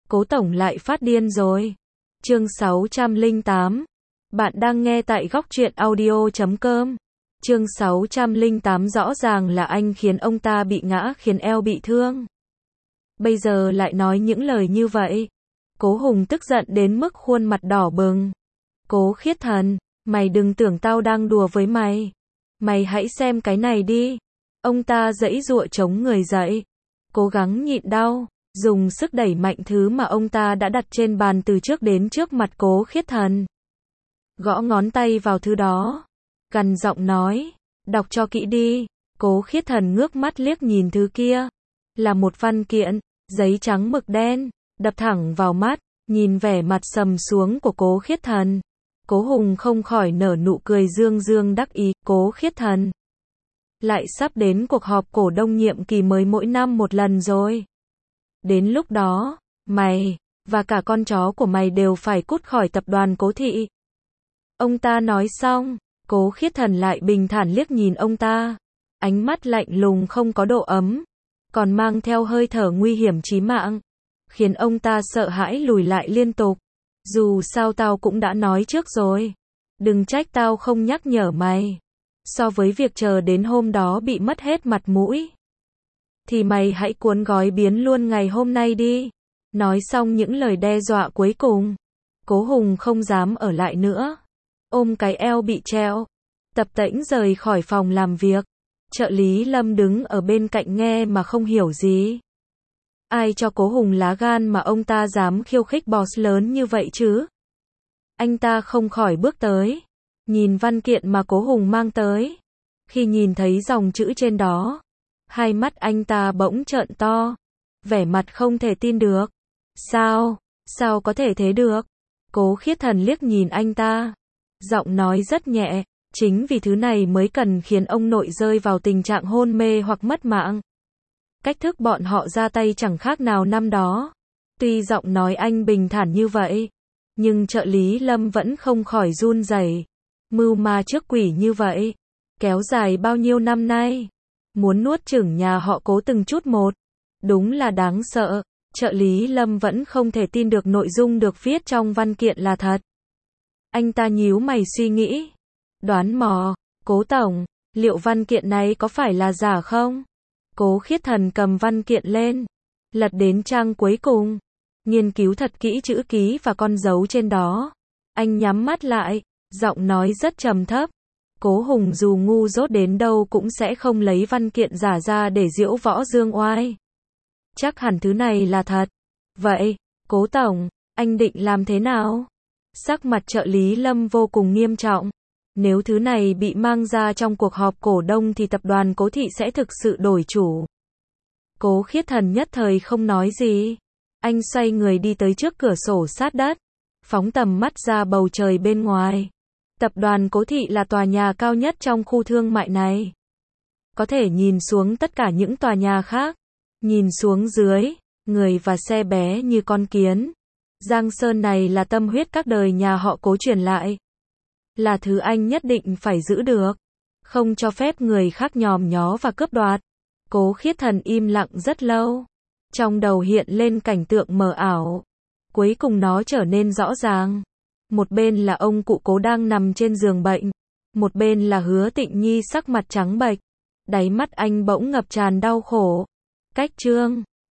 Cố tổng lại phát điên rồi. Chương 608. Bạn đang nghe tại góc truyện audio.com. Chương 608 rõ ràng là anh khiến ông ta bị ngã, khiến eo bị thương. Bây giờ lại nói những lời như vậy. Cố Hùng tức giận đến mức khuôn mặt đỏ bừng. Cố Khiết Thần, mày đừng tưởng tao đang đùa với mày. Mày hãy xem cái này đi. Ông ta giãy giụa chống người dậy. Cố gắng nhịn đau, dùng sức đẩy mạnh thứ mà ông ta đã đặt trên bàn từ trước đến trước mặt Cố Khiết Thần. Gõ ngón tay vào thứ đó. Gằn giọng nói, đọc cho kỹ đi. Cố Khiết Thần ngước mắt liếc nhìn thứ kia. Là một văn kiện, giấy trắng mực đen, đập thẳng vào mắt, nhìn vẻ mặt sầm xuống của Cố Khiết Thần. Cố Hùng không khỏi nở nụ cười dương dương đắc ý. Cố Khiết Thần, lại sắp đến cuộc họp cổ đông nhiệm kỳ mới mỗi năm một lần rồi. Đến lúc đó, mày, và cả con chó của mày đều phải cút khỏi tập đoàn Cố Thị. Ông ta nói xong, Cố Khiết Thần lại bình thản liếc nhìn ông ta. Ánh mắt lạnh lùng không có độ ấm, còn mang theo hơi thở nguy hiểm chí mạng, khiến ông ta sợ hãi lùi lại liên tục. Dù sao tao cũng đã nói trước rồi. Đừng trách tao không nhắc nhở mày. So với việc chờ đến hôm đó bị mất hết mặt mũi, thì mày hãy cuốn gói biến luôn ngày hôm nay đi. Nói xong những lời đe dọa cuối cùng, Cố Hùng không dám ở lại nữa. Ôm cái eo bị treo, tập tễnh rời khỏi phòng làm việc. Trợ lý Lâm đứng ở bên cạnh nghe mà không hiểu gì. Ai cho Cố Hùng lá gan mà ông ta dám khiêu khích boss lớn như vậy chứ? Anh ta không khỏi bước tới, nhìn văn kiện mà Cố Hùng mang tới. Khi nhìn thấy dòng chữ trên đó, hai mắt anh ta bỗng trợn to, vẻ mặt không thể tin được. Sao có thể thế được? Cố Khiết Thần liếc nhìn anh ta, giọng nói rất nhẹ, chính vì thứ này mới cần khiến ông nội rơi vào tình trạng hôn mê hoặc mất mạng. Cách thức bọn họ ra tay chẳng khác nào năm đó. Tuy giọng nói anh bình thản như vậy, nhưng trợ lý Lâm vẫn không khỏi run rẩy. Mưu ma trước quỷ như vậy, kéo dài bao nhiêu năm nay, muốn nuốt chửng nhà họ Cố từng chút một. Đúng là đáng sợ. Trợ lý Lâm vẫn không thể tin được nội dung được viết trong văn kiện là thật. Anh ta nhíu mày suy nghĩ, đoán mò, Cố tổng, liệu văn kiện này có phải là giả không? Cố Khiết Thần cầm văn kiện lên, lật đến trang cuối cùng, nghiên cứu thật kỹ chữ ký và con dấu trên đó. Anh nhắm mắt lại, giọng nói rất trầm thấp. Cố Hùng dù ngu dốt đến đâu cũng sẽ không lấy văn kiện giả ra để diễu võ dương oai. Chắc hẳn thứ này là thật. Vậy, Cố tổng, anh định làm thế nào? Sắc mặt trợ lý Lâm vô cùng nghiêm trọng. Nếu thứ này bị mang ra trong cuộc họp cổ đông thì tập đoàn Cố Thị sẽ thực sự đổi chủ. Cố Khiết Thần nhất thời không nói gì. Anh xoay người đi tới trước cửa sổ sát đất, phóng tầm mắt ra bầu trời bên ngoài. Tập đoàn Cố Thị là tòa nhà cao nhất trong khu thương mại này. Có thể nhìn xuống tất cả những tòa nhà khác. Nhìn xuống dưới, người và xe bé như con kiến. Giang Sơn này là tâm huyết các đời nhà họ Cố truyền lại. Là thứ anh nhất định phải giữ được. Không cho phép người khác nhòm nhó và cướp đoạt. Cố Khiết Thần im lặng rất lâu. Trong đầu hiện lên cảnh tượng mờ ảo. Cuối cùng nó trở nên rõ ràng. Một bên là ông cụ Cố đang nằm trên giường bệnh. Một bên là Hứa Tịnh Nhi sắc mặt trắng bệch. Đáy mắt anh bỗng ngập tràn đau khổ. Cách chương